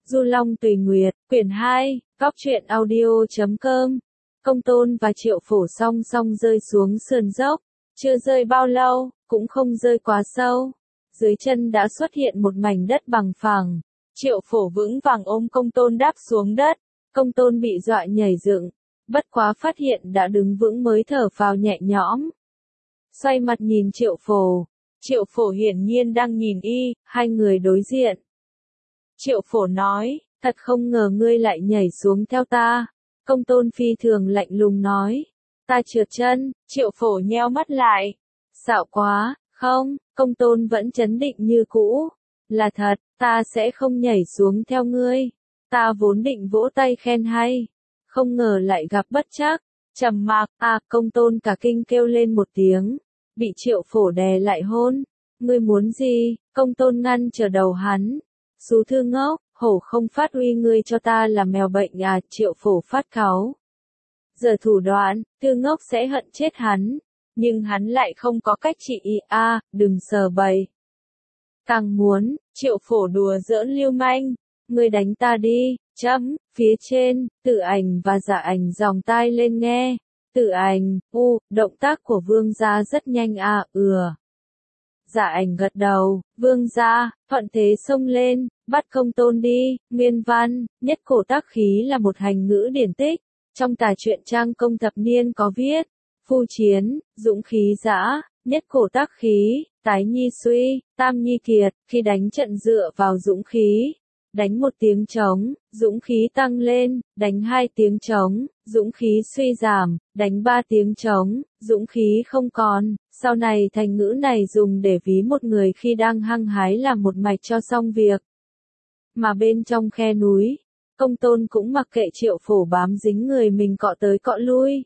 Du Long Tùy Nguyệt, quyển 2, góc truyện audio.com. Công Tôn và Triệu Phổ song song rơi xuống sườn dốc, chưa rơi bao lâu, cũng không rơi quá sâu. Dưới chân đã xuất hiện một mảnh đất bằng phẳng. Triệu Phổ vững vàng ôm Công Tôn đáp xuống đất. Công Tôn bị dọa nhảy dựng, bất quá phát hiện đã đứng vững mới thở phào nhẹ nhõm. Xoay mặt nhìn Triệu Phổ. Triệu Phổ hiển nhiên đang nhìn y, hai người đối diện. Triệu Phổ nói, thật không ngờ ngươi lại nhảy xuống theo ta. Công Tôn phi thường lạnh lùng nói, ta trượt chân. Triệu Phổ nheo mắt lại. Xạo quá, không, Công Tôn vẫn trấn định như cũ. Là thật, ta sẽ không nhảy xuống theo ngươi. Ta vốn định vỗ tay khen hay. Không ngờ lại gặp bất trắc. Trầm mặc, Công Tôn cả kinh kêu lên một tiếng. Bị Triệu Phổ đè lại hôn. Ngươi muốn gì? Công Tôn ngăn trở đầu hắn. Xú thư ngốc, hổ không phát uy ngươi cho ta là mèo bệnh à? Triệu Phổ phát cáu. Giờ thủ đoạn, thư ngốc sẽ hận chết hắn. Nhưng hắn lại không có cách trị y đừng sờ bầy. Càng muốn, Triệu Phổ đùa giỡn lưu manh. Ngươi đánh ta đi, phía trên, Tử Ảnh và Dạ Ảnh dòng tai lên nghe. Tử Ảnh, động tác của vương gia rất nhanh Dạ Ảnh gật đầu, vương gia, thuận thế xông lên, bắt Công Tôn đi. Nguyên văn, nhất cổ tác khí là một hành ngữ điển tích. Trong tả truyện Trang Công thập niên có viết, phu chiến, dũng khí dã, nhất cổ tác khí, tái nhi suy, tam nhi kiệt, khi đánh trận dựa vào dũng khí. Đánh một tiếng trống, dũng khí tăng lên, đánh hai tiếng trống, dũng khí suy giảm, đánh ba tiếng trống, dũng khí không còn. Sau này thành ngữ này dùng để ví một người khi đang hăng hái làm một mạch cho xong việc. Mà bên trong khe núi, Công Tôn cũng mặc kệ Triệu Phổ bám dính người mình cọ tới cọ lui.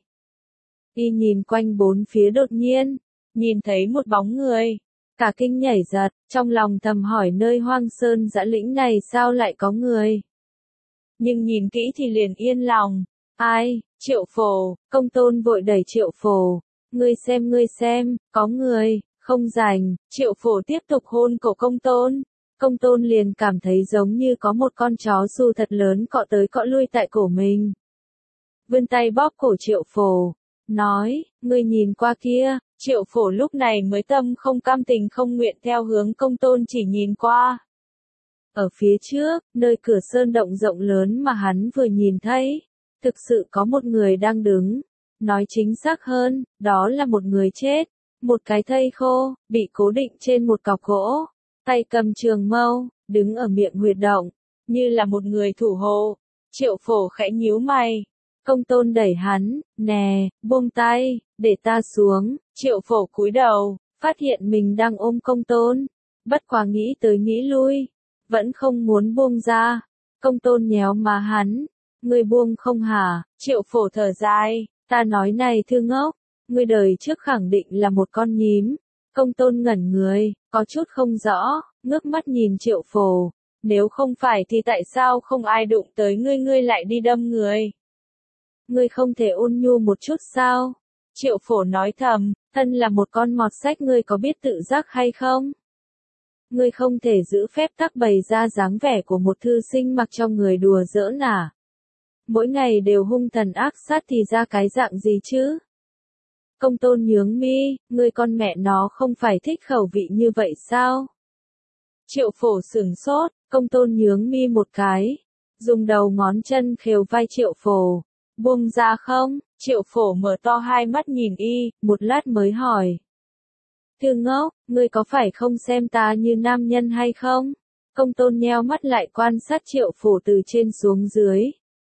Y nhìn quanh bốn phía đột nhiên, nhìn thấy một bóng người. Cả kinh nhảy giật, trong lòng thầm hỏi nơi hoang sơn dã lĩnh này sao lại có người. Nhưng nhìn kỹ thì liền yên lòng. Ai? Triệu Phổ. Công Tôn vội đẩy Triệu Phổ. Ngươi xem, có người, không rảnh. Triệu Phổ tiếp tục hôn cổ Công Tôn. Công Tôn liền cảm thấy giống như có một con chó xù thật lớn cọ tới cọ lui tại cổ mình. Vươn tay bóp cổ Triệu Phổ. Nói, ngươi nhìn qua kia. Triệu Phổ lúc này mới tâm không cam tình không nguyện theo hướng Công Tôn chỉ nhìn qua. Ở phía trước, nơi cửa sơn động rộng lớn mà hắn vừa nhìn thấy, thực sự có một người đang đứng. Nói chính xác hơn, đó là một người chết. Một cái thây khô, bị cố định trên một cọc gỗ. Tay cầm trường mâu, đứng ở miệng huyệt động, như là một người thủ hộ. Triệu Phổ khẽ nhíu mày. Công Tôn đẩy hắn, nè, buông tay, để ta xuống. Triệu Phổ cúi đầu, phát hiện mình đang ôm Công Tôn. Bất quá nghĩ tới nghĩ lui, vẫn không muốn buông ra. Công Tôn nhéo má hắn. Ngươi buông không hả? Triệu Phổ thở dài, ta nói này thư ngốc, ngươi đời trước khẳng định là một con nhím. Công Tôn ngẩn người, có chút không rõ, ngước mắt nhìn Triệu Phổ. Nếu không phải thì tại sao không ai đụng tới ngươi lại đi đâm người? Ngươi không thể ôn nhu một chút sao? Triệu Phổ nói thầm, thân là một con mọt sách ngươi có biết tự giác hay không? Ngươi không thể giữ phép tắc bày ra dáng vẻ của một thư sinh mặc cho người đùa giỡn à? Mỗi ngày đều hung thần ác sát thì ra cái dạng gì chứ? Công Tôn nhướng mi, ngươi con mẹ nó không phải thích khẩu vị như vậy sao? Triệu Phổ sửng sốt, Công Tôn nhướng mi một cái, dùng đầu ngón chân khều vai Triệu Phổ. Buông ra không? Triệu Phổ mở to hai mắt nhìn y, một lát mới hỏi. Thư ngốc, ngươi có phải không xem ta như nam nhân hay không? Công Tôn nheo mắt lại quan sát Triệu Phổ từ trên xuống dưới.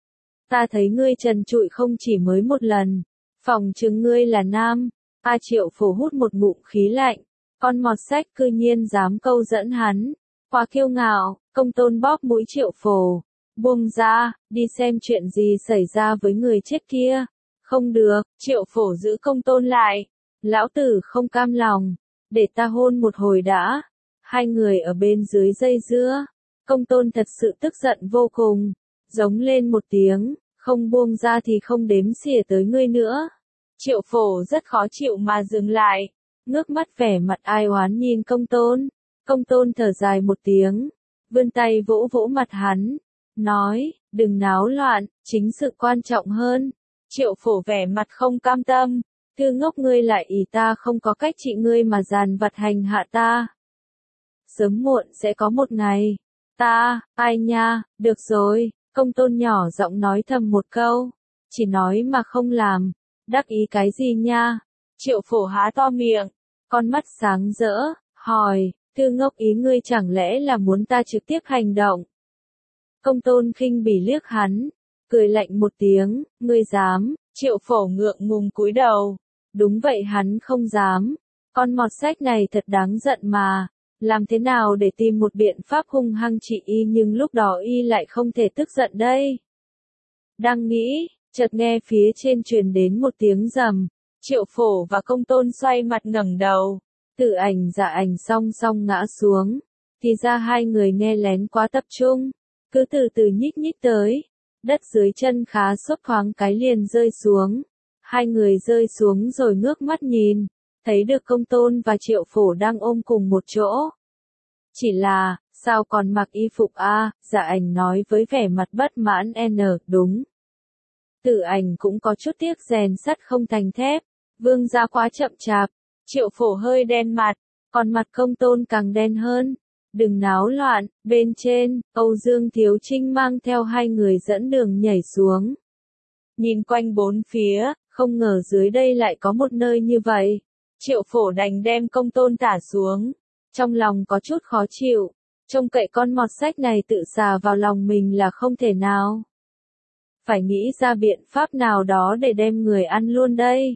Ta thấy ngươi trần trụi không chỉ mới một lần. Phòng chừng ngươi là nam. Triệu Phổ hút một ngụm khí lạnh. Con mọt sách cư nhiên dám câu dẫn hắn. Quá kiêu ngạo. Công Tôn bóp mũi Triệu Phổ. Buông ra, đi xem chuyện gì xảy ra với người chết kia. Không được, Triệu Phổ giữ Công Tôn lại. Lão tử không cam lòng. Để ta hôn một hồi đã. Hai người ở bên dưới dây dưa. Công Tôn thật sự tức giận vô cùng. Giống lên một tiếng, không buông ra thì không đếm xỉa tới ngươi nữa. Triệu Phổ rất khó chịu mà dừng lại. Ngước mắt vẻ mặt ai oán nhìn Công Tôn. Công Tôn thở dài một tiếng. Vươn tay vỗ vỗ mặt hắn. nói, đừng náo loạn, chính sự quan trọng hơn. Triệu Phổ vẻ mặt không cam tâm, thư ngốc ngươi lại ý ta không có cách trị ngươi mà dàn vặt hành hạ ta. Sớm muộn sẽ có một ngày, ai nha, được rồi, Công Tôn nhỏ giọng nói thầm một câu, chỉ nói mà không làm, đắc ý cái gì nha. Triệu Phổ há to miệng, con mắt sáng rỡ, hỏi, thư ngốc ý ngươi chẳng lẽ là muốn ta trực tiếp hành động? Công Tôn khinh bỉ liếc hắn, cười lạnh một tiếng, ngươi dám? Triệu Phổ ngượng ngùng cúi đầu, đúng vậy hắn không dám, con mọt sách này thật đáng giận mà, làm thế nào để tìm một biện pháp hung hăng trị y nhưng lúc đó y lại không thể tức giận đây. Đang nghĩ, chợt nghe phía trên truyền đến một tiếng rầm, Triệu Phổ và Công Tôn xoay mặt ngẩng đầu, Tử Ảnh Dạ Ảnh song song ngã xuống, thì ra hai người nghe lén quá tập trung, cứ từ từ nhích nhích tới, đất dưới chân khá xốp thoáng cái liền rơi xuống, hai người rơi xuống rồi ngước mắt nhìn, thấy được Công Tôn và Triệu Phổ đang ôm cùng một chỗ. Chỉ là, sao còn mặc y phục a? Dạ Ảnh nói với vẻ mặt bất mãn đúng. Tử Ảnh cũng có chút tiếc rèn sắt không thành thép, vương gia quá chậm chạp. Triệu Phổ hơi đen mặt, còn mặt Công Tôn càng đen hơn. Đừng náo loạn, bên trên, Âu Dương Thiếu Trinh mang theo hai người dẫn đường nhảy xuống. Nhìn quanh bốn phía, không ngờ dưới đây lại có một nơi như vậy. Triệu Phổ đành đem Công Tôn thả xuống. Trong lòng có chút khó chịu, trông cậy con mọt sách này tự xà vào lòng mình là không thể nào. Phải nghĩ ra biện pháp nào đó để đem người ăn luôn đây.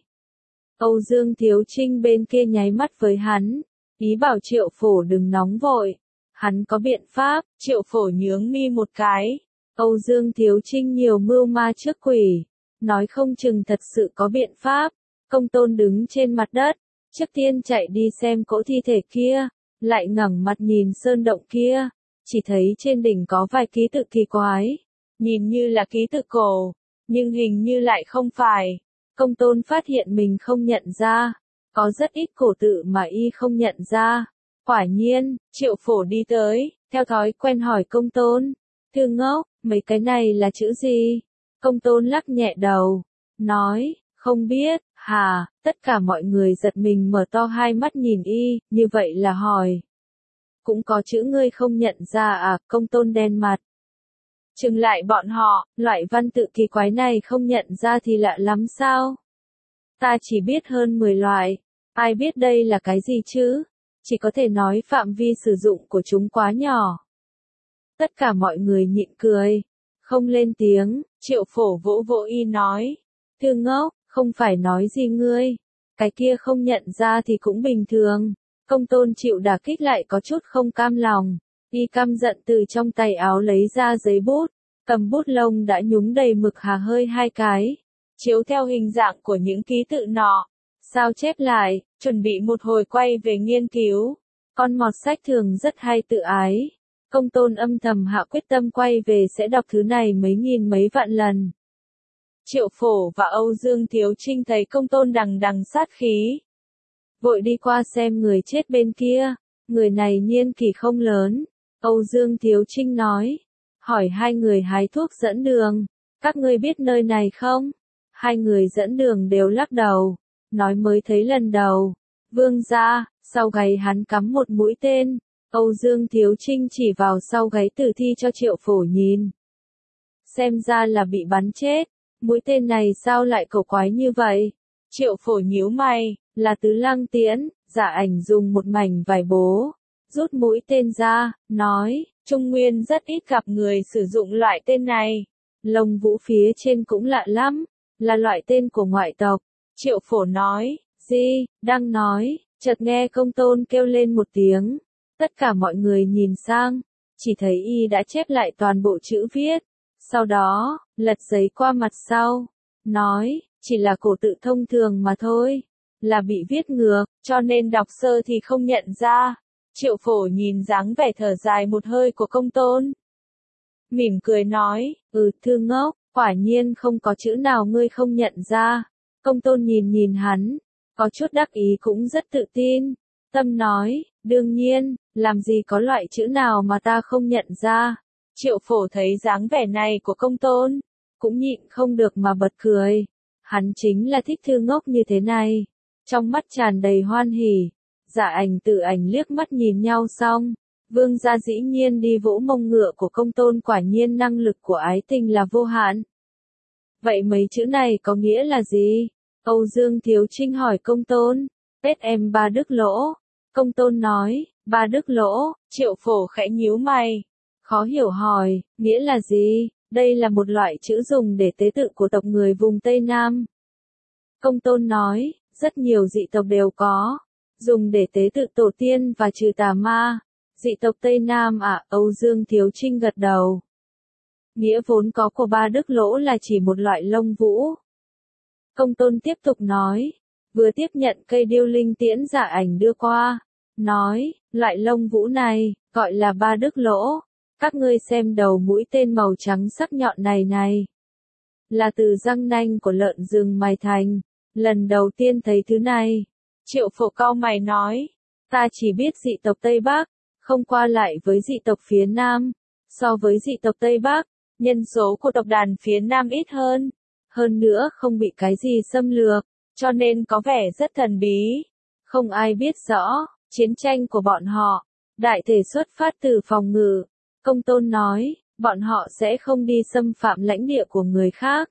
Âu Dương Thiếu Trinh bên kia nháy mắt với hắn, ý bảo Triệu Phổ đừng nóng vội. Hắn có biện pháp, Triệu Phổ nhướng mi một cái. Âu Dương Thiếu Trinh nhiều mưu ma trước quỷ, nói không chừng thật sự có biện pháp. Công Tôn đứng trên mặt đất, trước tiên chạy đi xem cỗ thi thể kia, lại ngẩng mặt nhìn sơn động kia, chỉ thấy trên đỉnh có vài ký tự kỳ quái, nhìn như là ký tự cổ, nhưng hình như lại không phải. Công Tôn phát hiện mình không nhận ra, có rất ít cổ tự mà y không nhận ra. Quả nhiên, Triệu Phổ đi tới, theo thói quen hỏi Công Tôn, thư ngốc, mấy cái này là chữ gì? Công Tôn lắc nhẹ đầu, nói, không biết, hả? Tất cả mọi người giật mình mở to hai mắt nhìn y, như vậy là hỏi. Cũng có chữ ngươi không nhận ra à? Công Tôn đen mặt. Chừng lại bọn họ, loại văn tự kỳ quái này không nhận ra thì lạ lắm sao? Ta chỉ biết hơn 10 loại, ai biết đây là cái gì chứ? Chỉ có thể nói phạm vi sử dụng của chúng quá nhỏ. Tất cả mọi người nhịn cười, không lên tiếng. Triệu Phổ vỗ vỗ y nói, thư ngốc, không phải nói gì ngươi, cái kia không nhận ra thì cũng bình thường. Công Tôn chịu đả kích lại có chút không cam lòng, y căm giận từ trong tay áo lấy ra giấy bút, cầm bút lông đã nhúng đầy mực hà hơi hai cái, chiếu theo hình dạng của những ký tự nọ, sao chép lại, chuẩn bị một hồi quay về nghiên cứu. Con mọt sách thường rất hay tự ái. Công Tôn âm thầm hạ quyết tâm quay về sẽ đọc thứ này mấy nghìn mấy vạn lần. Triệu Phổ và Âu Dương Thiếu Trinh thấy Công Tôn đằng đằng sát khí, vội đi qua xem người chết bên kia. Người này niên kỷ không lớn. Âu Dương Thiếu Trinh nói, hỏi hai người hái thuốc dẫn đường, các ngươi biết nơi này không? Hai người dẫn đường đều lắc đầu, nói mới thấy lần đầu. Vương gia, sau gáy hắn cắm một mũi tên. Âu Dương Thiếu Trinh chỉ vào sau gáy tử thi cho Triệu Phổ nhìn. Xem ra là bị bắn chết, mũi tên này sao lại cổ quái như vậy? Triệu Phổ nhíu mày, là Tứ Lăng Tiễn. Dạ Ảnh dùng một mảnh vải bố, rút mũi tên ra, nói, Trung Nguyên rất ít gặp người sử dụng loại tên này. Lông vũ phía trên cũng lạ lắm, là loại tên của ngoại tộc. Triệu Phổ nói, gì, đang nói, chợt nghe Công Tôn kêu lên một tiếng. Tất cả mọi người nhìn sang, chỉ thấy y đã chép lại toàn bộ chữ viết. Sau đó, lật giấy qua mặt sau, nói, chỉ là cổ tự thông thường mà thôi, là bị viết ngược, cho nên đọc sơ thì không nhận ra. Triệu Phổ nhìn dáng vẻ thở dài một hơi của Công Tôn, mỉm cười nói, thư ngốc, quả nhiên không có chữ nào ngươi không nhận ra. Công Tôn nhìn nhìn hắn, có chút đắc ý cũng rất tự tin, tâm nói, đương nhiên, làm gì có loại chữ nào mà ta không nhận ra. Triệu Phổ thấy dáng vẻ này của Công Tôn, cũng nhịn không được mà bật cười. Hắn chính là thích thư ngốc như thế này. Trong mắt tràn đầy hoan hỉ, Dạ Ảnh Tử Ảnh liếc mắt nhìn nhau xong, Vương gia dĩ nhiên đi vỗ mông ngựa của Công Tôn, quả nhiên năng lực của ái tình là vô hạn. Vậy mấy chữ này có nghĩa là gì? Âu Dương Thiếu Trinh hỏi Công Tôn. Tết em ba đức lỗ. Công Tôn nói, ba đức lỗ. Triệu Phổ khẽ nhíu mày, khó hiểu hỏi, nghĩa là gì? Đây là một loại chữ dùng để tế tự của tộc người vùng Tây Nam. Công Tôn nói, rất nhiều dị tộc đều có, dùng để tế tự tổ tiên và trừ tà ma. Dị tộc Tây Nam à? Âu Dương Thiếu Trinh gật đầu. Nghĩa vốn có của ba đức lỗ là chỉ một loại lông vũ. Công Tôn tiếp tục nói, vừa tiếp nhận cây điêu linh tiễn Dạ Ảnh đưa qua, nói, loại lông vũ này, gọi là ba đức lỗ. Các ngươi xem đầu mũi tên màu trắng sắc nhọn này, là từ răng nanh của lợn rừng mài thành. Lần đầu tiên thấy thứ này. Triệu Phổ cau mày nói, ta chỉ biết dị tộc Tây Bắc, không qua lại với dị tộc phía Nam. So với dị tộc Tây Bắc, nhân số của tộc đàn phía Nam ít hơn. Hơn nữa không bị cái gì xâm lược, cho nên có vẻ rất thần bí. Không ai biết rõ, chiến tranh của bọn họ, đại thể xuất phát từ phòng ngự. Công Tôn nói, bọn họ sẽ không đi xâm phạm lãnh địa của người khác.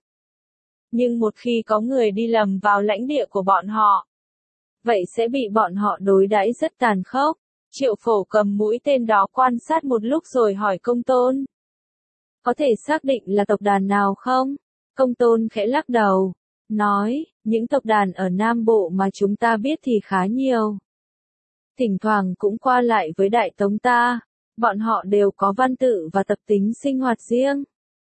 Nhưng một khi có người đi lầm vào lãnh địa của bọn họ, vậy sẽ bị bọn họ đối đãi rất tàn khốc. Triệu Phổ cầm mũi tên đó quan sát một lúc rồi hỏi Công Tôn. Có thể xác định là tộc đàn nào không? Công Tôn khẽ lắc đầu, nói, những tộc đàn ở Nam Bộ mà chúng ta biết thì khá nhiều. Thỉnh thoảng cũng qua lại với Đại Tống ta, bọn họ đều có văn tự và tập tính sinh hoạt riêng.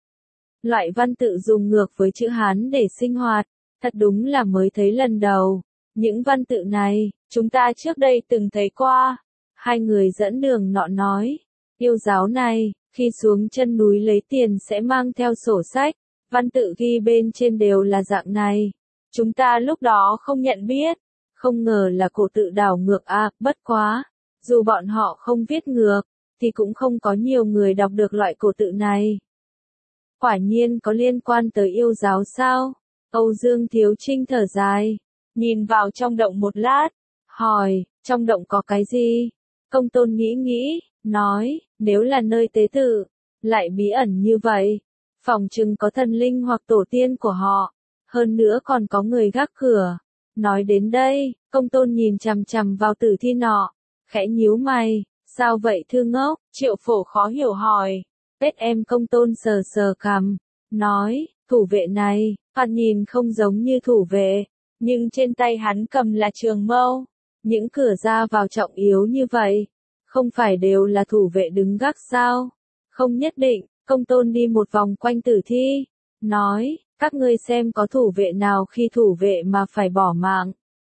Loại văn tự dùng ngược với chữ Hán để sinh hoạt, thật đúng là mới thấy lần đầu. Những văn tự này, chúng ta trước đây từng thấy qua. Hai người dẫn đường nọ nói, yêu giáo này, khi xuống chân núi lấy tiền sẽ mang theo sổ sách, văn tự ghi bên trên đều là dạng này. Chúng ta lúc đó không nhận biết, không ngờ là cổ tự đảo ngược à, bất quá. Dù bọn họ không viết ngược, thì cũng không có nhiều người đọc được loại cổ tự này. Quả nhiên có liên quan tới yêu giáo sao? Âu Dương Thiếu Trinh thở dài, nhìn vào trong động một lát, hỏi, trong động có cái gì? Công Tôn nghĩ, nói, nếu là nơi tế tự, lại bí ẩn như vậy, phòng chừng có thần linh hoặc tổ tiên của họ, hơn nữa còn có người gác cửa. Nói đến đây, Công Tôn nhìn chằm chằm vào tử thi nọ, khẽ nhíu mày, sao vậy thư ngốc? Triệu Phổ khó hiểu hỏi. Tết em Công Tôn sờ sờ cằm, nói, thủ vệ này, thoạt nhìn không giống như thủ vệ, nhưng trên tay hắn cầm là trường mâu. Những cửa ra vào trọng yếu như vậy, không phải đều là thủ vệ đứng gác sao? Không nhất định. Công Tôn đi một vòng quanh tử thi, nói, các ngươi xem có thủ vệ nào khi thủ vệ mà phải bỏ mạng,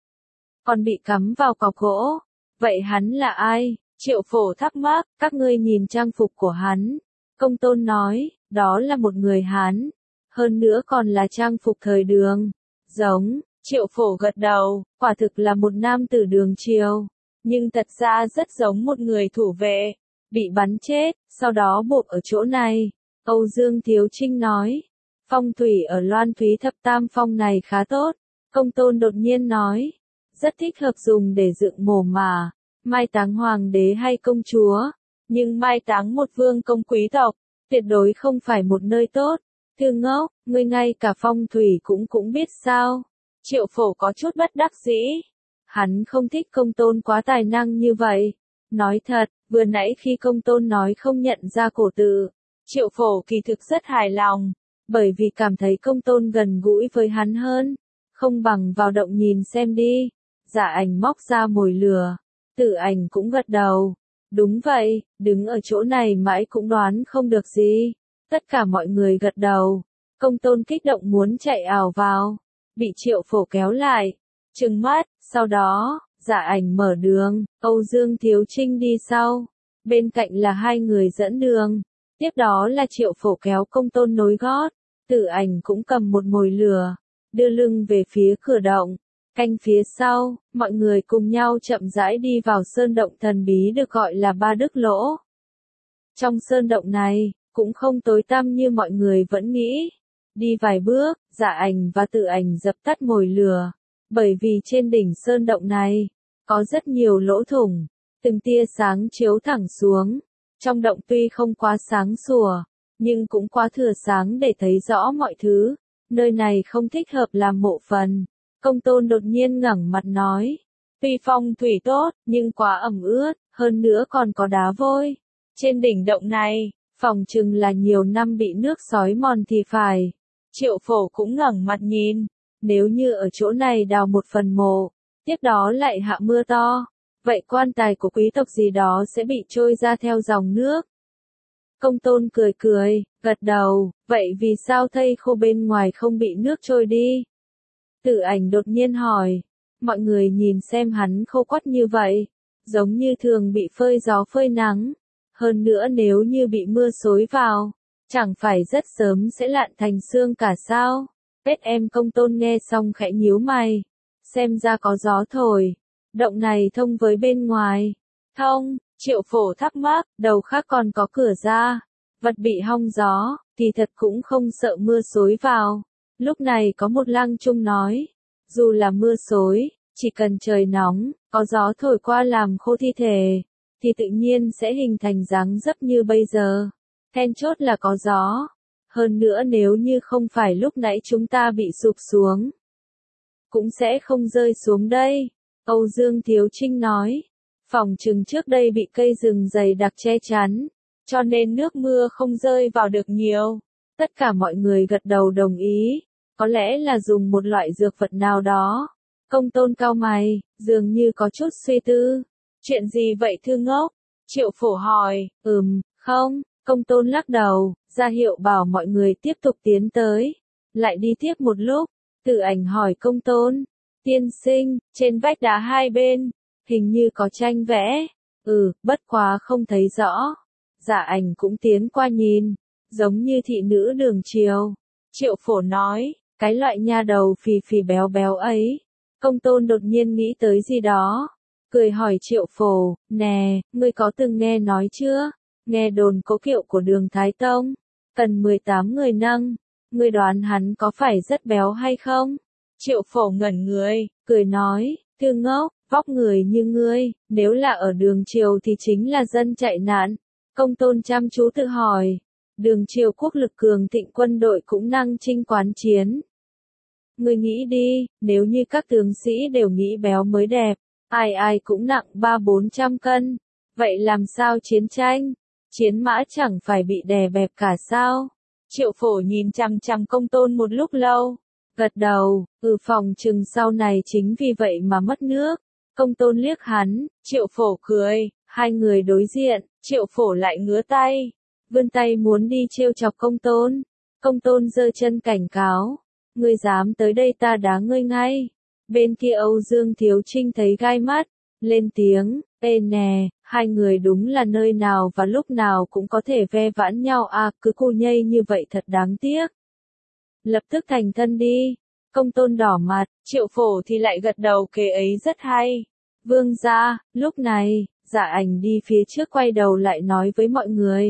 còn bị cắm vào cọc gỗ. Vậy hắn là ai? Triệu Phổ thắc mắc, các ngươi nhìn trang phục của hắn. Công Tôn nói, đó là một người Hán, hơn nữa còn là trang phục thời Đường. Giống. Triệu Phổ gật đầu, quả thực là một nam tử Đường Triều, nhưng thật ra rất giống một người thủ vệ, bị bắn chết, sau đó buộc ở chỗ này. Âu Dương Thiếu Trinh nói, phong thủy ở Loan Thúy Thập Tam Phong này khá tốt. Công Tôn đột nhiên nói, rất thích hợp dùng để dựng mồ mả, mai táng hoàng đế hay công chúa, nhưng mai táng một vương công quý tộc, tuyệt đối không phải một nơi tốt. Thư ngốc, ngươi ngay cả phong thủy cũng biết sao? Triệu Phổ có chút bất đắc dĩ. Hắn không thích Công Tôn quá tài năng như vậy. Nói thật, vừa nãy khi Công Tôn nói không nhận ra cổ tự, Triệu Phổ kỳ thực rất hài lòng, bởi vì cảm thấy Công Tôn gần gũi với hắn hơn. Không bằng vào động nhìn xem đi. Dạ Ảnh móc ra mồi lửa, Tử Ảnh cũng gật đầu. Đúng vậy, đứng ở chỗ này mãi cũng đoán không được gì. Tất cả mọi người gật đầu. Công Tôn kích động muốn chạy ảo vào, bị Triệu Phổ kéo lại, trừng mắt. Sau đó, Dạ Ảnh mở đường, Âu Dương Thiếu Trinh đi sau. Bên cạnh là hai người dẫn đường. Tiếp đó là Triệu Phổ kéo Công Tôn nối gót. Tử Ảnh cũng cầm một mồi lửa, đưa lưng về phía cửa động. Canh phía sau, mọi người cùng nhau chậm rãi đi vào sơn động thần bí được gọi là Ba Đức Lỗ. Trong sơn động này, cũng không tối tăm như mọi người vẫn nghĩ. Đi vài bước, Dạ Ảnh và Tự Ảnh dập tắt mồi lửa, bởi vì trên đỉnh sơn động này có rất nhiều lỗ thủng, từng tia sáng chiếu thẳng xuống. Trong động tuy không quá sáng sủa, nhưng cũng quá thừa sáng để thấy rõ mọi thứ. Nơi này không thích hợp làm mộ phần. Công Tôn đột nhiên ngẩng mặt nói, tuy phong thủy tốt, nhưng quá ẩm ướt, hơn nữa còn có đá vôi. Trên đỉnh động này, phỏng chừng là nhiều năm bị nước xói mòn thì phải. Triệu Phổ cũng ngẩng mặt nhìn, nếu như ở chỗ này đào một phần mộ, tiếp đó lại hạ mưa to, vậy quan tài của quý tộc gì đó sẽ bị trôi ra theo dòng nước. Công Tôn cười cười, gật đầu, vậy vì sao thây khô bên ngoài không bị nước trôi đi? Tự Ảnh đột nhiên hỏi, mọi người nhìn xem hắn khô quắt như vậy, giống như thường bị phơi gió phơi nắng, hơn nữa nếu như bị mưa xối vào, chẳng phải rất sớm sẽ lạn thành xương cả sao? Em Công Tôn nghe xong khẽ nhíu mày, xem ra có gió thổi, động này thông với bên ngoài. Thông, Triệu Phổ thắc mắc, đầu khác còn có cửa ra, vật bị hong gió, thì thật cũng không sợ mưa xối vào. Lúc này có một lang trung nói, dù là mưa xối, chỉ cần trời nóng, có gió thổi qua làm khô thi thể, thì tự nhiên sẽ hình thành dáng dấp như bây giờ. Then chốt là có gió. Hơn nữa nếu như không phải lúc nãy chúng ta bị sụp xuống, cũng sẽ không rơi xuống đây. Âu Dương Thiếu Trinh nói, phỏng chừng trước đây bị cây rừng dày đặc che chắn, cho nên nước mưa không rơi vào được nhiều. Tất cả mọi người gật đầu đồng ý, có lẽ là dùng một loại dược vật nào đó. Công Tôn cau mày, dường như có chút suy tư. Chuyện gì vậy Thư Ngốc? Triệu Phổ hỏi, không. Công Tôn lắc đầu, ra hiệu bảo mọi người tiếp tục tiến tới. Lại đi tiếp một lúc, Tự Ảnh hỏi Công Tôn, tiên sinh, trên vách đá hai bên, hình như có tranh vẽ. Bất quá không thấy rõ. Dạ Ảnh cũng tiến qua nhìn, giống như thị nữ đường triều. Triệu Phổ nói, cái loại nha đầu phì phì béo béo ấy. Công Tôn đột nhiên nghĩ tới gì đó, cười hỏi Triệu Phổ, nè, ngươi có từng nghe nói chưa? Nghe đồn cố kiệu của Đường Thái Tông, cần 18 người nâng, ngươi đoán hắn có phải rất béo hay không? Triệu Phổ ngẩn người, cười nói, Thư Ngốc, vóc người như ngươi, nếu là ở Đường Triều thì chính là dân chạy nạn. Công Tôn chăm chú tự hỏi, Đường Triều quốc lực cường thịnh, quân đội cũng năng chinh quán chiến. Ngươi nghĩ đi, nếu như các tướng sĩ đều nghĩ béo mới đẹp, ai ai cũng nặng 300-400 cân, vậy làm sao chiến tranh? Chiến mã chẳng phải bị đè bẹp cả sao? Triệu Phổ nhìn chằm chằm Công Tôn một lúc lâu, gật đầu, phòng chừng sau này chính vì vậy mà mất nước. Công Tôn liếc hắn, Triệu Phổ cười, hai người đối diện, Triệu Phổ lại ngứa tay, vươn tay muốn đi trêu chọc Công Tôn. Công Tôn giơ chân cảnh cáo, ngươi dám tới đây ta đá ngươi ngay. Bên kia Âu Dương Thiếu Trinh thấy gai mắt, lên tiếng, ê nè, hai người đúng là nơi nào và lúc nào cũng có thể ve vãn nhau à, cứ cô nhây như vậy thật đáng tiếc. Lập tức thành thân đi. Công Tôn đỏ mặt, Triệu Phổ thì lại gật đầu, kế ấy rất hay. Vương gia, lúc này, Dạ Ảnh đi phía trước quay đầu lại nói với mọi người.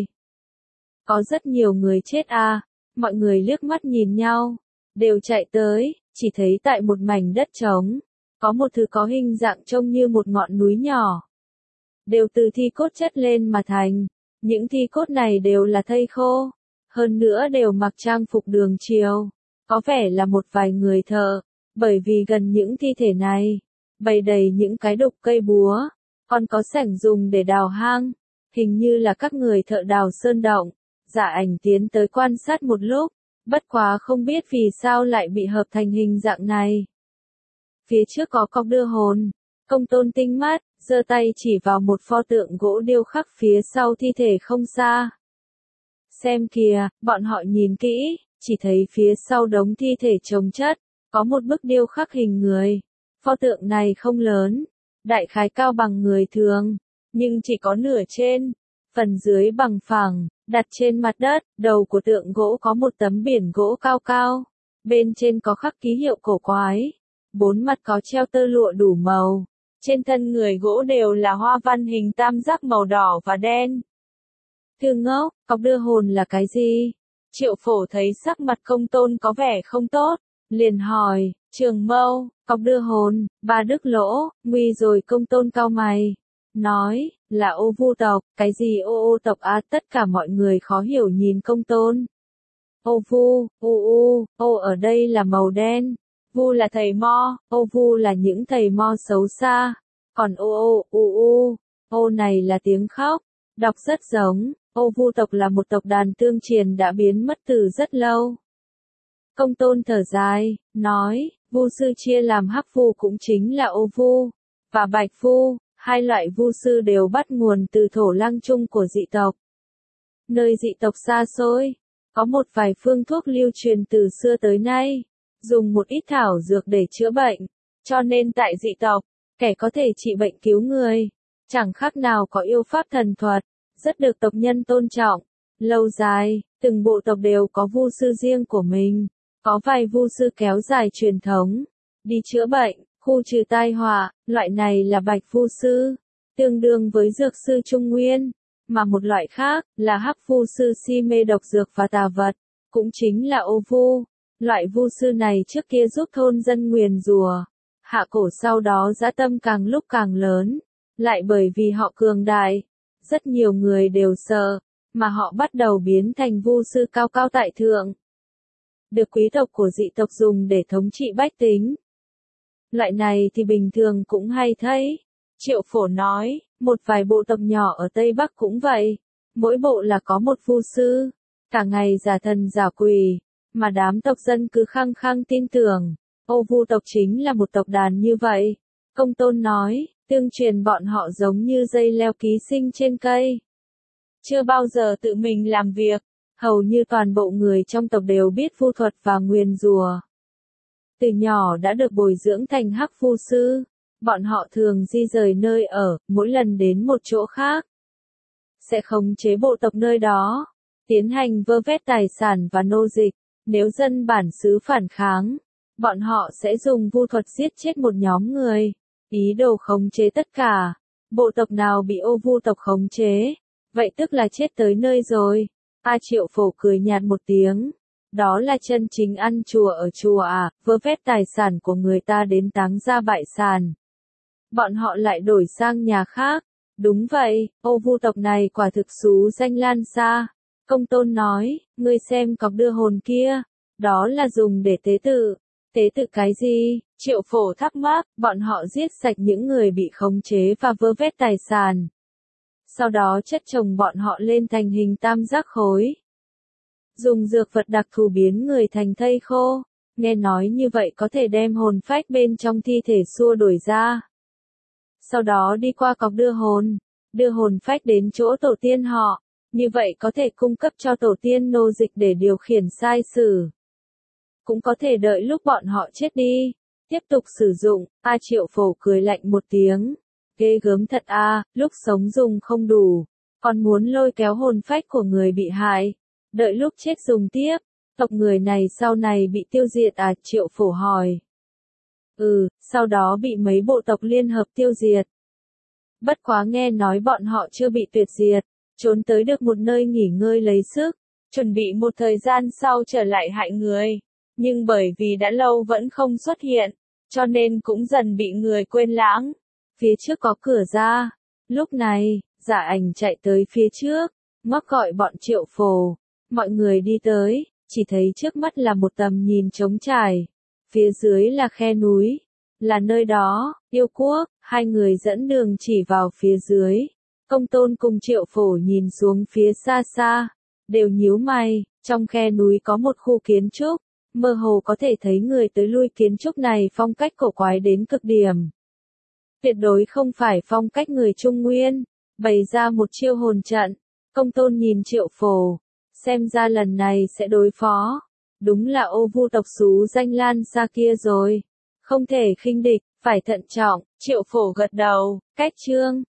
Có rất nhiều người chết à, mọi người liếc mắt nhìn nhau, đều chạy tới, chỉ thấy tại một mảnh đất trống, có một thứ có hình dạng trông như một ngọn núi nhỏ. Đều từ thi cốt chất lên mà thành, những thi cốt này đều là thây khô, hơn nữa đều mặc trang phục Đường Triều, có vẻ là một vài người thợ, bởi vì gần những thi thể này, bày đầy những cái đục cây búa, còn có sẻng dùng để đào hang, hình như là các người thợ đào sơn động. Dạ Ảnh tiến tới quan sát một lúc, bất quá không biết vì sao lại bị hợp thành hình dạng này. Phía trước có cọc đưa hồn. Công Tôn tinh mắt, giơ tay chỉ vào một pho tượng gỗ điêu khắc phía sau thi thể không xa. Xem kìa, bọn họ nhìn kỹ, chỉ thấy phía sau đống thi thể chồng chất, có một bức điêu khắc hình người. Pho tượng này không lớn, đại khái cao bằng người thường, nhưng chỉ có nửa trên, phần dưới bằng phẳng, đặt trên mặt đất. Đầu của tượng gỗ có một tấm biển gỗ cao cao, bên trên có khắc ký hiệu cổ quái, bốn mặt có treo tơ lụa đủ màu. Trên thân người gỗ đều là hoa văn hình tam giác màu đỏ và đen. Thư ngốc, cọc đưa hồn là cái gì? Triệu Phổ thấy sắc mặt Công Tôn có vẻ không tốt, liền hỏi, Trường Mâu, cọc đưa hồn, Ba Đức Lỗ, nguy rồi. Công Tôn cau mày, nói, là ô vu tộc. Cái gì ô tộc á? Tất cả mọi người khó hiểu nhìn Công Tôn. Ô vu, ô ở đây là màu đen, vu là thầy mo, ô vu là những thầy mo xấu xa, còn ô này là tiếng khóc, đọc rất giống. Ô vu tộc là một tộc đàn tương truyền đã biến mất từ rất lâu. Công Tôn thở dài, nói, vu sư chia làm hắc vu cũng chính là ô vu, và bạch vu, hai loại vu sư đều bắt nguồn từ thổ lăng chung của dị tộc. Nơi dị tộc xa xôi, có một vài phương thuốc lưu truyền từ xưa tới nay, dùng một ít thảo dược để chữa bệnh, cho nên tại dị tộc, kẻ có thể trị bệnh cứu người, chẳng khác nào có yêu pháp thần thuật, rất được tộc nhân tôn trọng. Lâu dài, từng bộ tộc đều có vu sư riêng của mình, có vài vu sư kéo dài truyền thống, đi chữa bệnh, khu trừ tai họa, loại này là bạch vu sư, tương đương với dược sư Trung Nguyên, mà một loại khác là hắc vu sư si mê độc dược và tà vật, cũng chính là ô vu. Loại vu sư này trước kia giúp thôn dân nguyền rủa, hạ cổ sau đó dã tâm càng lúc càng lớn, lại bởi vì họ cường đại, rất nhiều người đều sợ, mà họ bắt đầu biến thành vu sư cao cao tại thượng, được quý tộc của dị tộc dùng để thống trị bách tính. Loại này thì bình thường cũng hay thấy. Triệu Phổ nói, một vài bộ tộc nhỏ ở Tây Bắc cũng vậy, mỗi bộ là có một vu sư, cả ngày giả thần giả quỷ, mà đám tộc dân cứ khăng khăng tin tưởng, ô vu tộc chính là một tộc đàn như vậy. Công Tôn nói, tương truyền bọn họ giống như dây leo ký sinh trên cây, chưa bao giờ tự mình làm việc, hầu như toàn bộ người trong tộc đều biết vu thuật và nguyền rủa. Từ nhỏ đã được bồi dưỡng thành hắc vu sư, bọn họ thường di rời nơi ở, mỗi lần đến một chỗ khác, sẽ khống chế bộ tộc nơi đó, tiến hành vơ vét tài sản và nô dịch. Nếu dân bản xứ phản kháng, bọn họ sẽ dùng vu thuật giết chết một nhóm người, ý đồ khống chế tất cả. Bộ tộc nào bị ô vu tộc khống chế, vậy tức là chết tới nơi rồi. Triệu Phổ cười nhạt một tiếng, đó là chân chính ăn chùa ở chùa à, vơ vét tài sản của người ta đến táng ra bại sản. Bọn họ lại đổi sang nhà khác. Đúng vậy, ô vu tộc này quả thực xú danh lan xa. Công Tôn nói, ngươi xem cọc đưa hồn kia, đó là dùng để tế tự. Tế tự cái gì? Triệu Phổ thắc mắc, bọn họ giết sạch những người bị khống chế và vơ vét tài sản. Sau đó chất chồng bọn họ lên thành hình tam giác khối. Dùng dược vật đặc thù biến người thành thây khô. Nghe nói như vậy có thể đem hồn phách bên trong thi thể xua đuổi ra. Sau đó đi qua cọc đưa hồn phách đến chỗ tổ tiên họ. Như vậy có thể cung cấp cho tổ tiên nô dịch để điều khiển sai sử. Cũng có thể đợi lúc bọn họ chết đi, tiếp tục sử dụng. Triệu Phổ cười lạnh một tiếng. Ghê gớm thật a, lúc sống dùng không đủ, còn muốn lôi kéo hồn phách của người bị hại, đợi lúc chết dùng tiếp. Tộc người này sau này bị tiêu diệt à? Triệu Phổ hỏi. Sau đó bị mấy bộ tộc liên hợp tiêu diệt. Bất quá nghe nói bọn họ chưa bị tuyệt diệt, trốn tới được một nơi nghỉ ngơi lấy sức, chuẩn bị một thời gian sau trở lại hại người. Nhưng bởi vì đã lâu vẫn không xuất hiện, cho nên cũng dần bị người quên lãng. Phía trước có cửa ra. Lúc này, Giả Ảnh chạy tới phía trước, ngoắc gọi bọn Triệu Phổ. Mọi người đi tới, chỉ thấy trước mắt là một tầm nhìn trống trải. Phía dưới là khe núi. Là nơi đó, yêu quốc. Hai người dẫn đường chỉ vào phía dưới. Công Tôn cùng Triệu Phổ nhìn xuống phía xa xa, đều nhíu mày. Trong khe núi có một khu kiến trúc, mơ hồ có thể thấy người tới lui. Kiến trúc này phong cách cổ quái đến cực điểm. Tuyệt đối không phải phong cách người Trung Nguyên, bày ra một chiêu hồn trận. Công Tôn nhìn Triệu Phổ, xem ra lần này sẽ đối phó. Đúng là ô vu tộc xú danh lan xa kia rồi. Không thể khinh địch, phải thận trọng. Triệu Phổ gật đầu, cách chương.